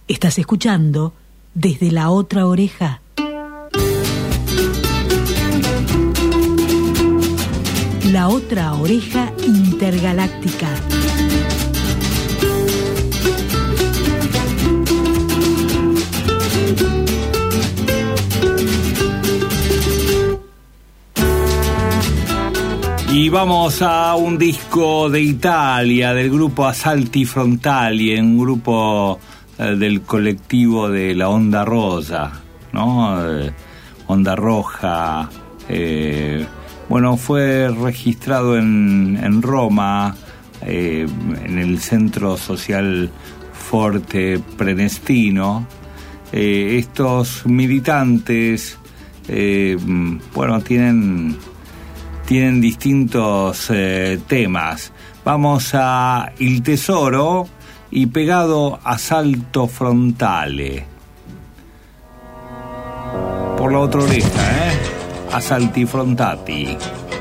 Estás escuchando Desde la Otra Oreja. La Otra Oreja Intergaláctica. Y vamos a un disco de Italia, del grupo Assalti Frontali, un grupo del colectivo de la Onda Rosa, ¿no? Onda Roja. Bueno, fue registrado en Roma, en el Centro Social Forte Prenestino. Estos militantes, bueno, tienen distintos temas. Vamos a Il Tesoro y pegado Assalto Frontale. Por la otra oreja, Assalti Frontati.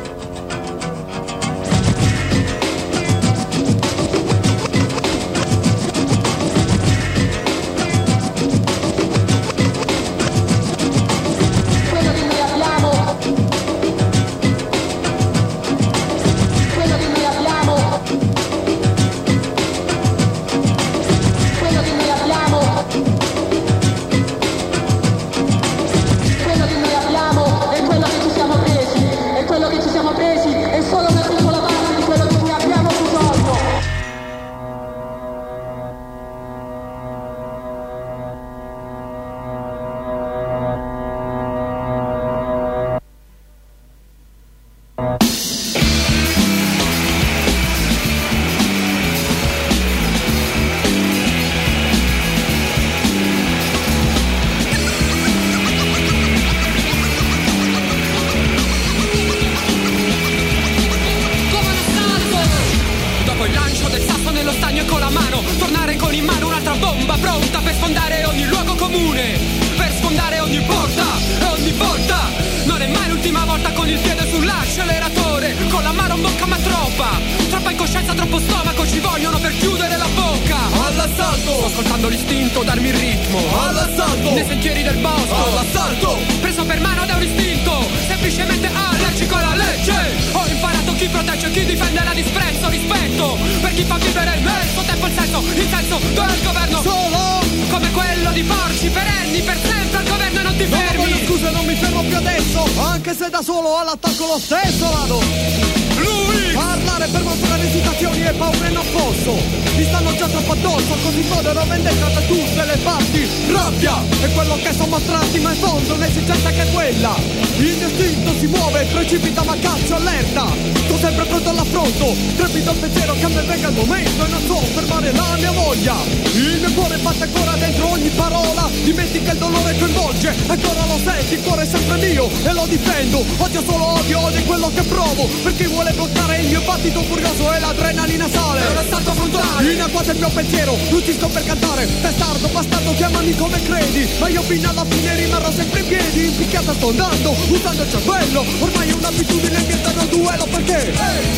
Usando il cervello, ormai è un'abitudine in eterno duello perché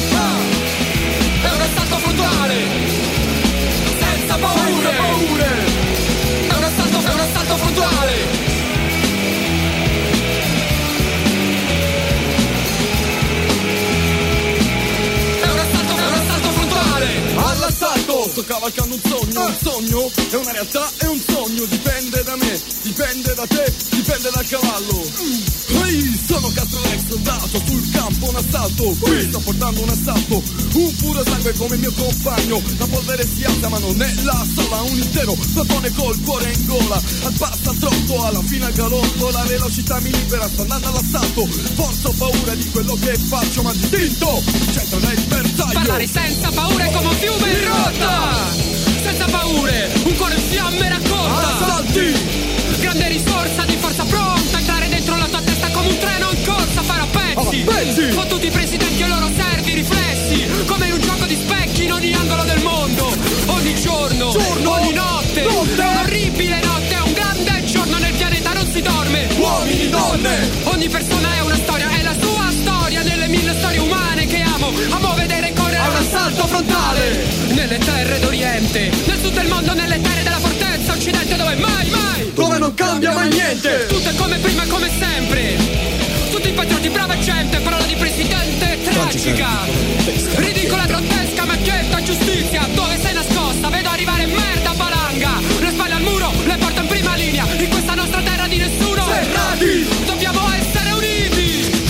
è un assalto frontale, senza paure. È un assalto frontale. È un assalto frontale. All'assalto sto cavalcando un sogno è una realtà, è un sogno, dipende da me, dipende da te, dipende dal cavallo. Sono Castro ex soldato, sul campo un assalto, qui sto portando un assalto, un puro sangue come il mio compagno, la polvere si alza ma non è la sola, un intero platone col cuore in gola, al passo al trotto, alla fine al galoppo, la velocità mi libera, sto andando all'assalto, forza ho paura di quello che faccio, ma distinto, c'entra nel bersaglio. Parlare senza paure come un fiume in rotta, senza paure, un cuore in fiamme racconta, assalti, grande risorsa di forza pronta, entrare dentro la tua testa come un treno in corsa, fare a pezzi, con tutti i presidenti e i loro servi, riflessi, come in un gioco di specchi in ogni angolo del mondo, ogni giorno. Ogni notte, è un'orribile notte, è un grande giorno, nel pianeta non si dorme, uomini, donne, ogni persona è una storia, è la sua storia, nelle mille storie umane che amo vedere correre, è un assalto frontale, nelle terre d'Oriente, nel sud del mondo, nelle terre della fortuna, niente. Tutto è come prima e come sempre. Tutti i patrioti, brava gente, parola di presidente tragica, ridicola, grottesca, macchietta, giustizia. Dove sei nascosta? Vedo arrivare merda valanga. Le spalle al muro, le porto in prima linea. In questa nostra terra di nessuno. Serrati, dobbiamo essere uniti.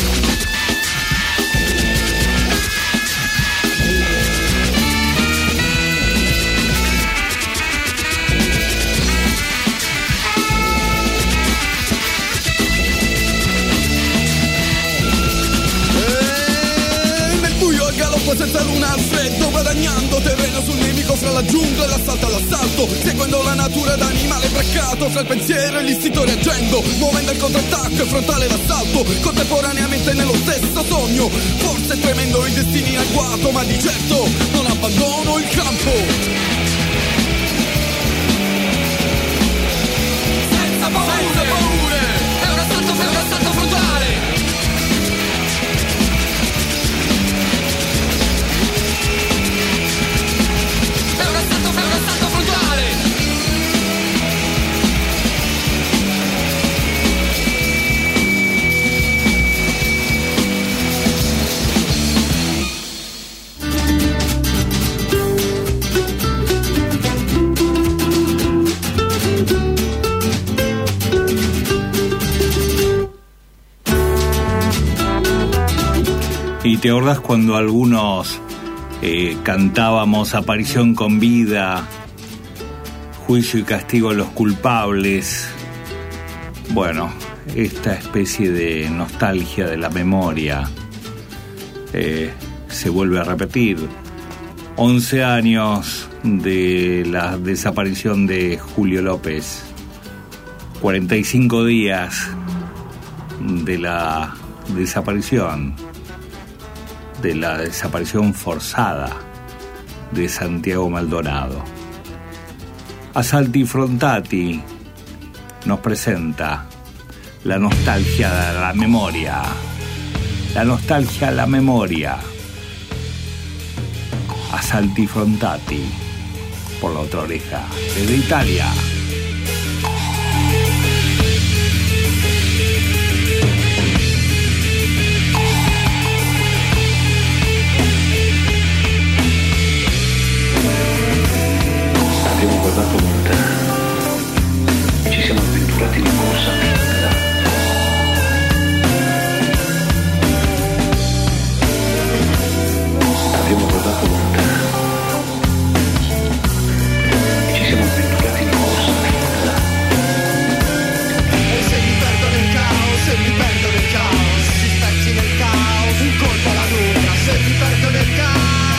Senza luna al freddo, guadagnando terreno sul nemico fra la giungla e l'assalto all'assalto, seguendo la natura d'animale braccato fra il pensiero e l'istinto reagendo, muovendo il contrattacco e frontale l'assalto, contemporaneamente nello stesso sogno. Forse tremendo i destini in agguato, ma di certo non abbandono il campo. Senza paure, è un assalto frontale. ¿Y te acordás cuando algunos cantábamos Aparición con vida, Juicio y castigo a los culpables? Bueno, esta especie de nostalgia de la memoria se vuelve a repetir. 11 años de la desaparición de Julio López, 45 días de la desaparición forzada de Santiago Maldonado. Assalti Frontati nos presenta la nostalgia de la memoria. La nostalgia a la memoria. Assalti Frontati por La Otra Oreja, desde Italia. Abbiamo guardato lontano, ci siamo avventurati in corsa finita. Abbiamo guardato lontano, ci siamo avventurati in corsa finita. E se mi perdo nel caos, si spezzi nel caos, un colpo alla nuca. Se mi perdo nel caos,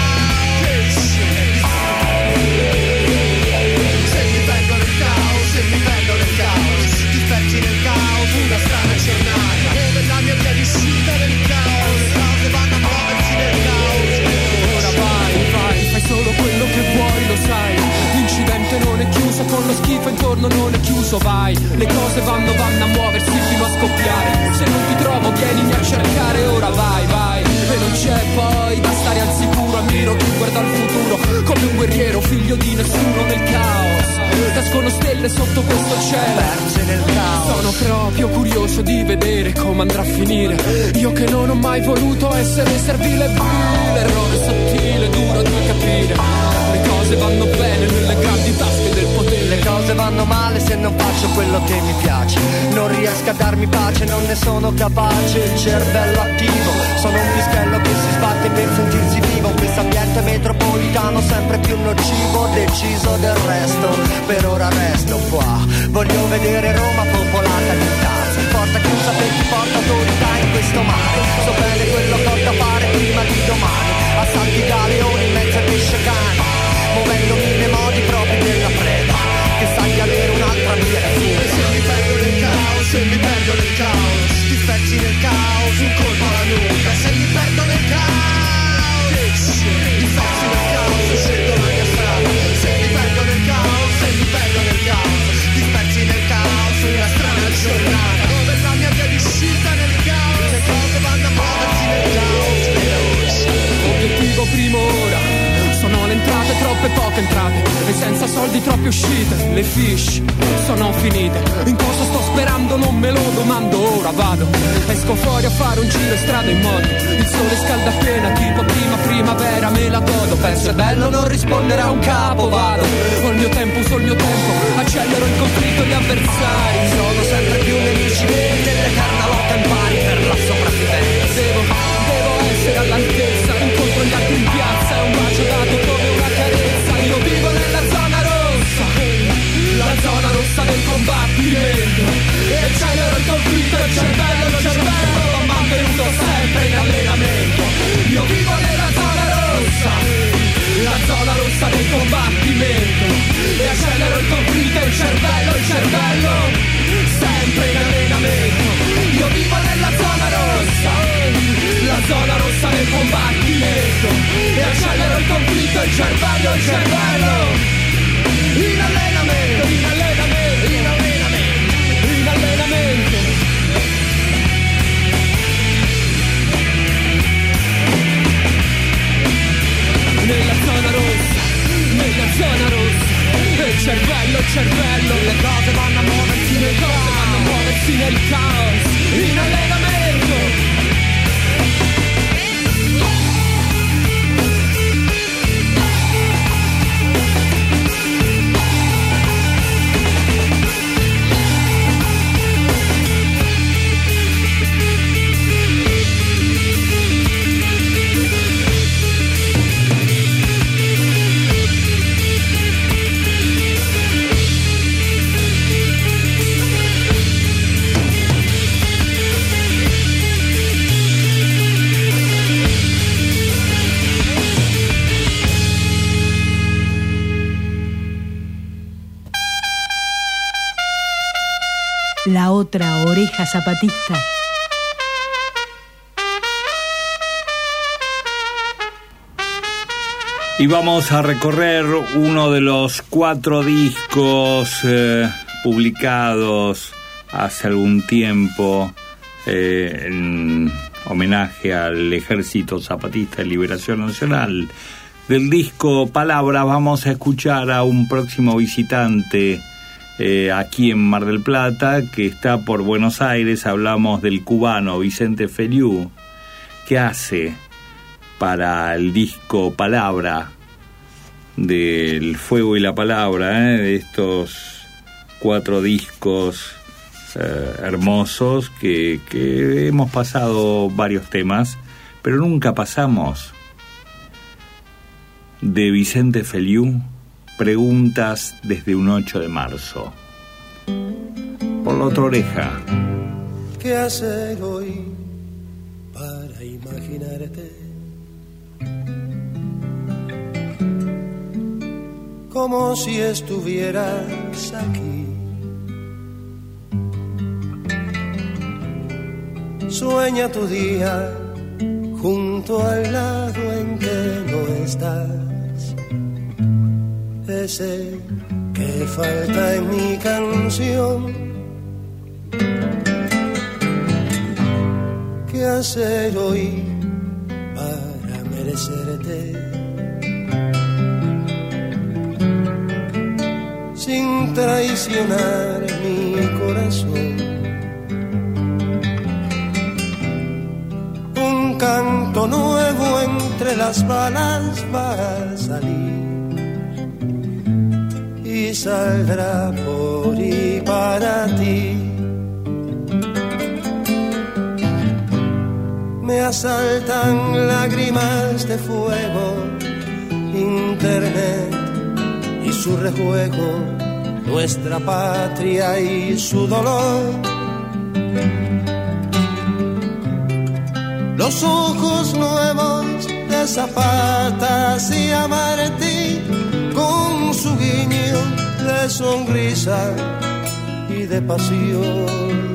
una strana giornata dove la mia via di uscita nel caos, le cose vanno a muoversi nel caos. Ora vai, fai solo quello che vuoi, lo sai. L'incidente non è chiuso, con lo schifo intorno non è chiuso, vai. Le cose vanno a muoversi fino a scoppiare. Se non ti trovo vienimi a cercare, ora vai. E non c'è poi da stare al sicuro, ammiro chi guarda al futuro come un guerriero, figlio di nessuno nel caos. Nascono stelle sotto questo cielo, perse nel caos. Sono proprio curioso di vedere come andrà a finire. Io che non ho mai voluto essere servile, l'errore sottile, duro da capire. Le cose vanno bene nelle grandi tasche del potere. Le cose vanno male se non faccio quello che mi piace. Non riesco a darmi pace, non ne sono capace. Il cervello attivo, sono un pischello che si sbatte per sentirsi vivo. Questo ambiente metropolitano sempre più nocivo. Deciso del resto, per ora resto qua. Voglio vedere Roma popolata di tasse, porta chiusa per chi porta autorità in questo mare. So bene quello che ho da fare prima di domani. Assalti da leoni in mezzo ai pesce cani, muovendo mille modi propri della preda, che sa di avere un'altra via da fine. Se mi perdo nel caos, ti spezzi nel caos, un colpo alla nuca. Se mi perdo nel caos, ti spezzi nel caos, scelgo la mia strada. Se mi perdo nel caos, ti spezzi nel caos, una strana giornata dove la mia via di uscita nel caos. Le cose vanno a muoversi nel caos. Obiettivo primo ora, sono le entrate, troppe poche entrate, e senza soldi troppo più uscite, le fish sono finite. In cosa sto sperando non me lo domando, ora vado. Esco fuori a fare un giro in strada in moto. Il sole scalda appena, tipo prima primavera, me la godo. Penso è bello non rispondere a un capo, vado. Ho il mio tempo, uso il mio tempo, accelero il conflitto, gli avversari sono sempre più nemici delle carnalotta in pari per la sopravvivenza. Devo essere all'altezza, incontro gli altri in piazza, è un bacio dato come una carezza. Io vivo nella zona rossa, la zona rossa del combattimento, e accelero il conflitto, il cervello va mantenuto sempre in allenamento. Io vivo nella zona rossa, la zona rossa del combattimento, e accelero il conflitto, il cervello sempre in allenamento. Io vivo nella zona rossa, la zona rossa del combattimento, e accelero il conflitto, il cervello in allenamento, in allenamento, in allenamento, in allenamento. Nella zona rossa, il cervello, le cose vanno a muoversi nel caos, in allenamento. La otra oreja zapatista. Y vamos a recorrer uno de los 4 discos publicados hace algún tiempo en homenaje al Ejército Zapatista de Liberación Nacional. Del disco Palabras vamos a escuchar a un próximo visitante aquí en Mar del Plata, que está por Buenos Aires. Hablamos del cubano Vicente Feliú, que hace para el disco Palabra, del Fuego y la Palabra, de estos 4 discos hermosos que hemos pasado varios temas, pero nunca pasamos de Vicente Feliú Preguntas desde un 8 de marzo. Por la otra oreja. ¿Qué hacer hoy para imaginarte? Como si estuvieras aquí. Sueña tu día junto al lado en que no estás. Ese que falta en mi canción. ¿Qué hacer hoy para merecerte? Sin traicionar mi corazón. Un canto nuevo entre las balas va a salir. Y saldrá por y para ti. Me asaltan lágrimas de fuego, internet y su rejuego, nuestra patria y su dolor. Los ojos nuevos de Zapata y Amartí, con su guiño de sonrisa y de pasión.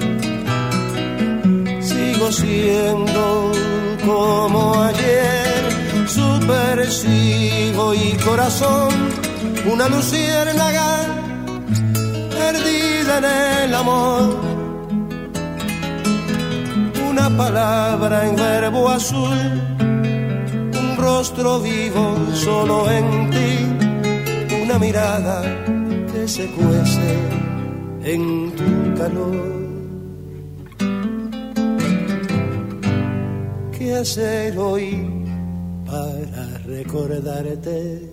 Sigo siendo como ayer, su persigo y corazón, una luciérnaga perdida en el amor. Una palabra en verbo azul, rostro vivo solo en ti, una mirada se cuece en tu calor. ¿Qué hacer hoy para recordarte?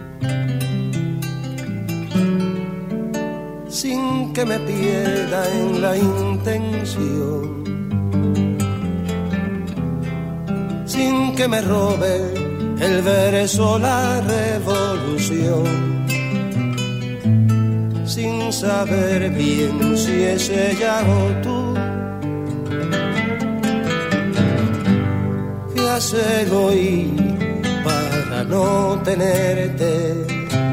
Sin que me pierda en la intención, sin que me robe el verso la revolución, sin saber bien si es ella o tú. ¿Qué hacer hoy para no tenerte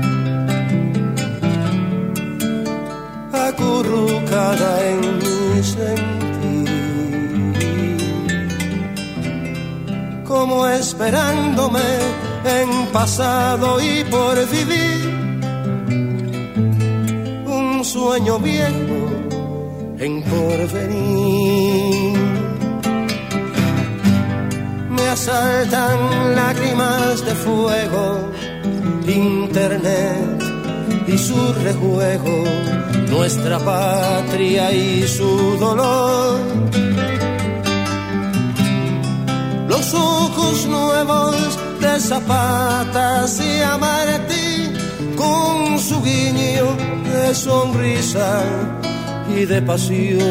acurrucada en mi sentir, como esperándome en pasado y por vivir un sueño viejo en porvenir? Me asaltan lágrimas de fuego, internet y su rejuego, nuestra patria y su dolor. Los ojos nuevos de Zapata y Amartí, con su guiño de sonrisa y de pasión.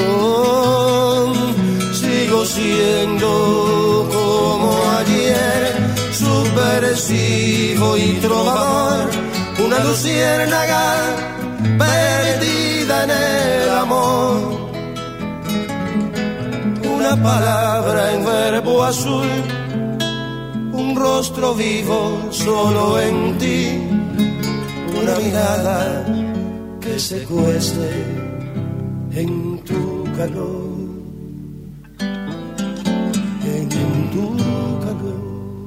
Sigo siendo como ayer, subversivo y trovador, una luciérnaga perdida en el amor. Una palabra en verbo azul, un rostro vivo solo en ti, una mirada que se cuece en tu calor, en tu calor.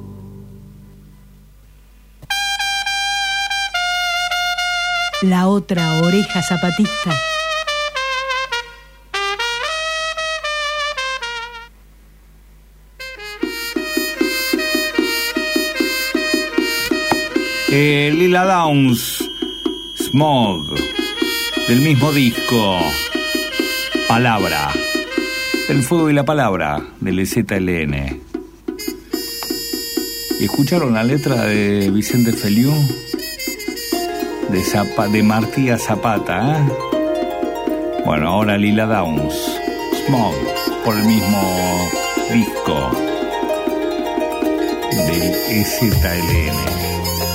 La otra oreja zapatista. Lila Downs, Smog, del mismo disco, Palabra, El fuego y la palabra, del ZLN. ¿Y escucharon la letra de Vicente Feliú? De Martía Zapata, ¿eh? Bueno, ahora Lila Downs, Smog, por el mismo disco del ZLN.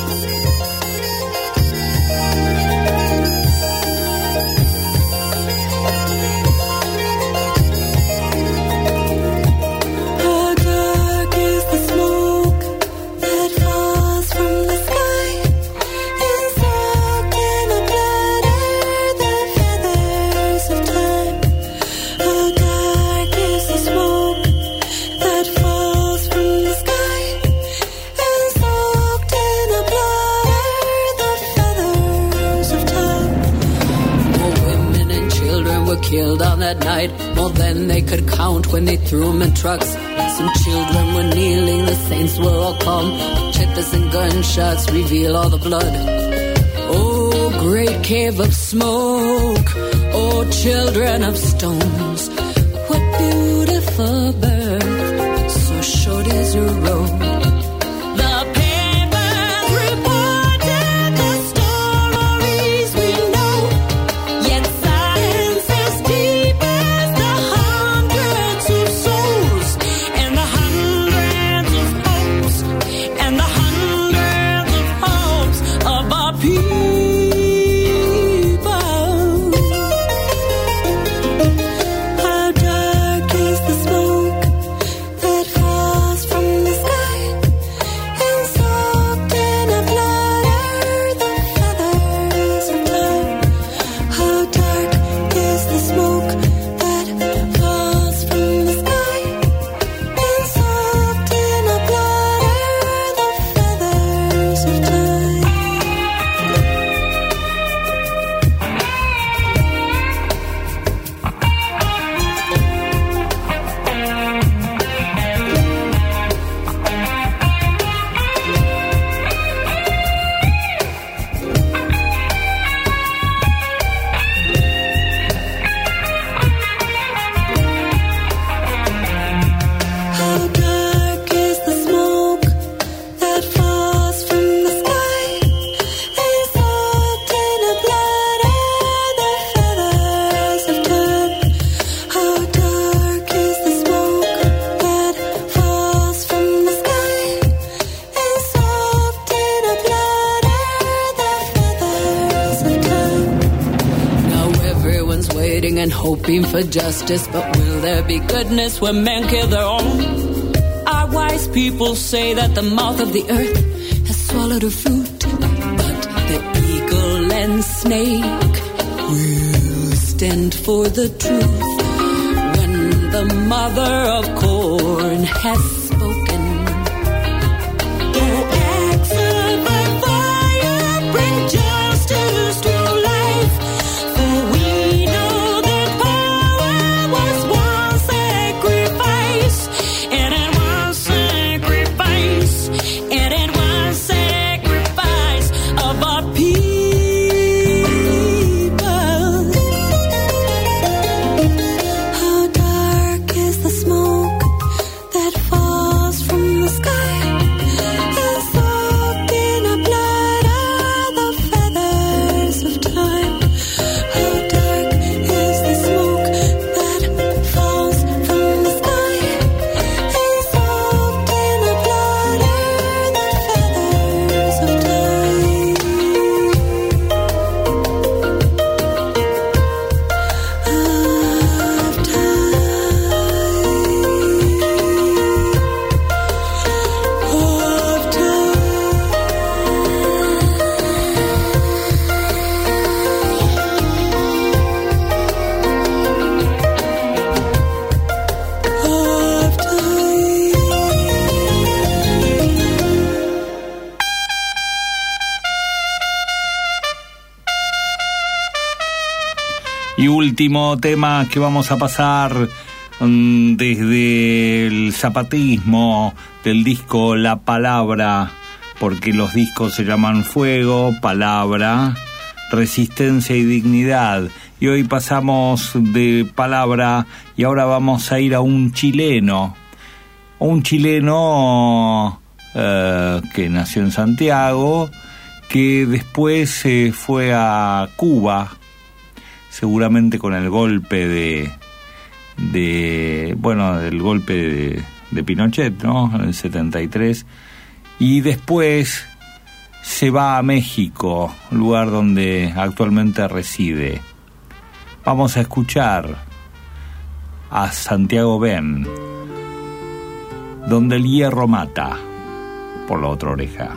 Killed on that night, more than they could count when they threw them in trucks. Some children were kneeling, the saints were all calm. Checkers and gunshots reveal all the blood. Oh, great cave of smoke, oh, children of stones. What beautiful birth, so short is your road. How dark is the smoke that falls from the sky? waiting and hoping for justice. But will there be goodness when men kill their own? Our wise people say that the mouth of the earth has swallowed a fruit, but the eagle and snake will stand for the truth. When the mother of corn has spoken, the axe of my fire bring justice to life. For we know that power was one sacrifice, and it was sacrifice, and it was sacrifice of our people. How dark is the smoke that falls from the sky, and soaked in the blood are the feathers of time. How dark is the smoke that falls from the sky, and soaked in the blood are the feathers of time. Of Y último tema que vamos a pasar desde el zapatismo del disco La Palabra, porque los discos se llaman Fuego, Palabra, Resistencia y Dignidad. Y hoy pasamos de Palabra y ahora vamos a ir a un chileno. Que nació en Santiago, que después se fue a Cuba, seguramente con el golpe del golpe de Pinochet, ¿no? En el 73, y después se va a México, lugar donde actualmente reside. Vamos a escuchar a Santiago Ben, Donde el hierro mata, por la otra oreja.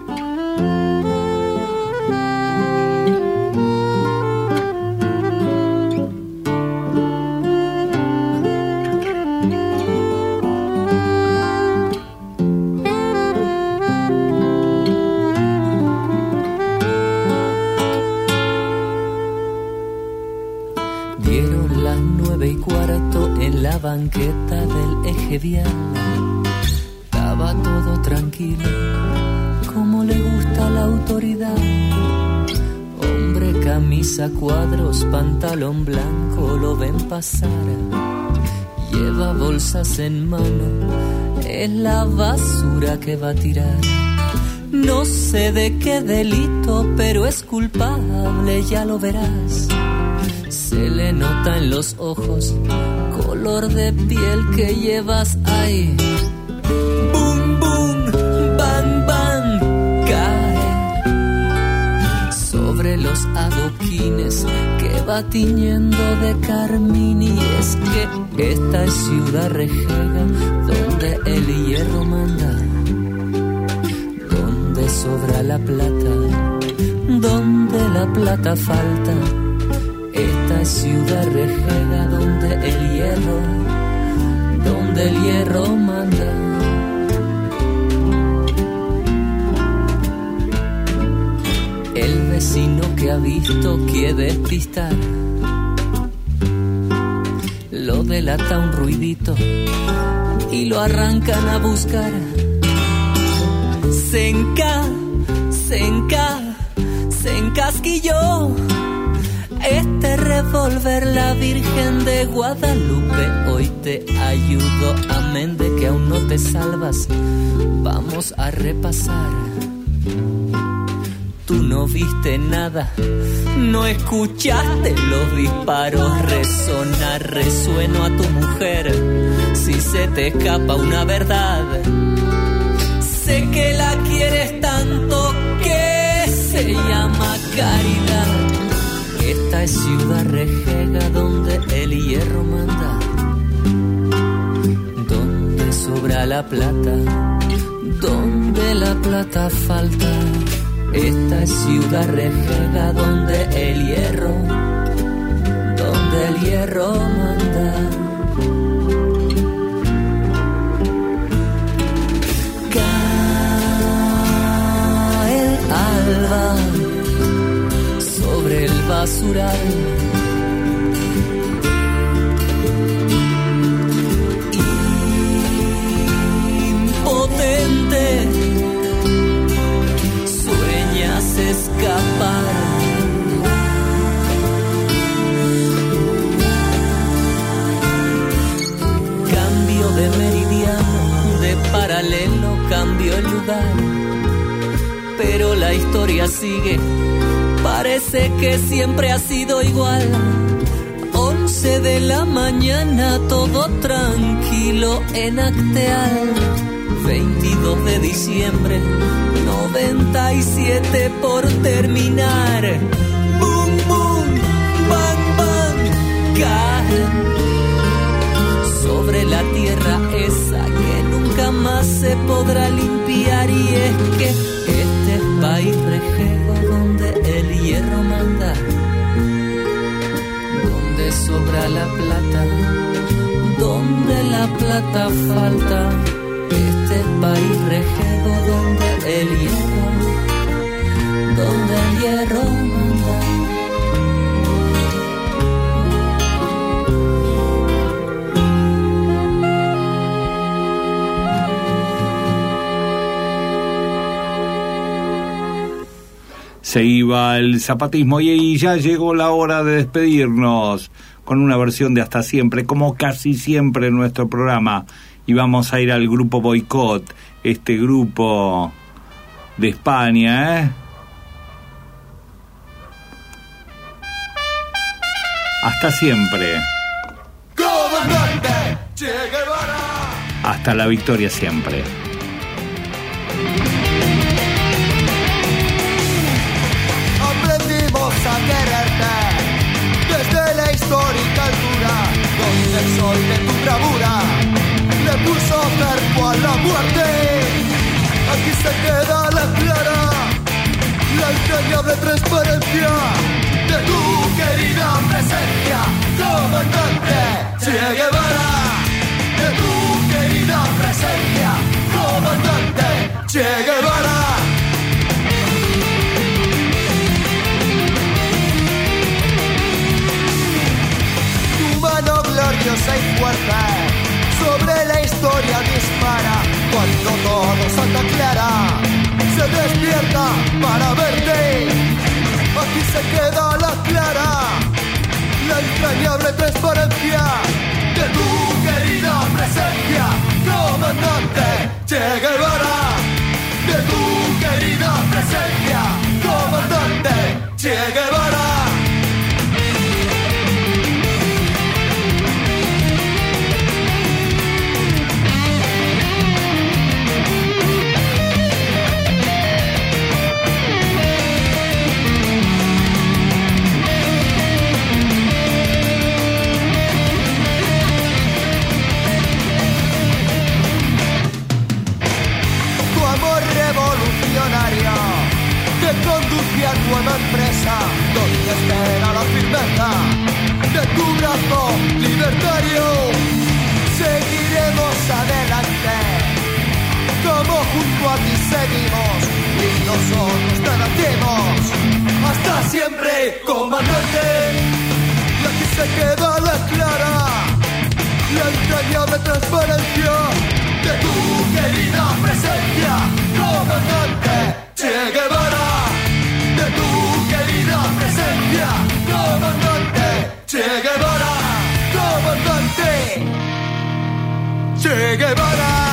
Dieron las 9:15 en la banqueta del eje vial. Estaba todo tranquilo, como le gusta a la autoridad. Hombre, camisa, cuadros, pantalón blanco, lo ven pasar. Lleva bolsas en mano, es la basura que va a tirar. No sé de qué delito, pero es culpable, ya lo verás. Se le nota en los ojos, color de piel que llevas ahí. Boom, boom, bang, bang, cae sobre los adoquines que va tiñendo de carmín. Y es que esta es Ciudad Regega, donde el hierro manda, donde sobra la plata, donde la plata falta. Esta es Ciudad Regega, donde el hierro manda. El vecino que ha visto quiere despistar, lo delata un ruidito y lo arrancan a buscar. Se encasquilló este revólver, la Virgen de Guadalupe hoy te ayudo, amén de que aún no te salvas. Vamos a repasar. Tú no viste nada, no escuchaste los disparos resonar. Resueno a tu mujer si se te escapa una verdad. Sé que la quieres tanto que se llama caridad. Esta es Ciudad Rejega donde el hierro manda, donde sobra la plata, donde la plata falta. Esta es Ciudad Rejega donde el hierro manda. Cae el alba sobre el basural, impotente sueñas escapar. Cambio de meridiano, de paralelo, cambio el lugar, pero la historia sigue. Parece que siempre ha sido igual. 11 de la mañana, todo tranquilo en Acteal. 22 de diciembre, 97 por terminar. Boom, boom, bang, bang, caen sobre la tierra esa que nunca más se podrá limpiar. Y es que este es país rejego donde el hierro manda, donde sobra la plata, donde la plata falta. Este es país rejego donde el hierro manda. Se iba el zapatismo y ya llegó la hora de despedirnos con una versión de Hasta Siempre, como casi siempre en nuestro programa. Y vamos a ir al grupo Boicot, este grupo de España, Hasta Siempre. Comandante Che Guevara. Hasta la victoria siempre. Aprendimos a quererte desde la histórica altura, donde el sol de tu bravura le puso cerco a la muerte. Aquí se queda la clara, la entrañable transparencia de tu querida presencia, comandante Che Guevara. De tu querida presencia, comandante Che Guevara. Tu mano gloriosa y fuerte sobre la historia dispara, cuando todo Santa Clara se despierta para verte. Aquí se queda la clara, la entrañable transparencia de tu querida presencia, comandante Che Guevara. De tu querida presencia, comandante Che Guevara. Te conduce a nueva empresa, donde espera la firmeza de tu brazo libertario. Seguiremos adelante, como junto a ti seguimos, y nosotros te nacimos. Hasta siempre, comandante. Y aquí se queda la clara, la entrañable transparencia de tu querida presencia, comandante Che Guevara. De tu querida presencia, comandante Che Guevara. Comandante Che Guevara.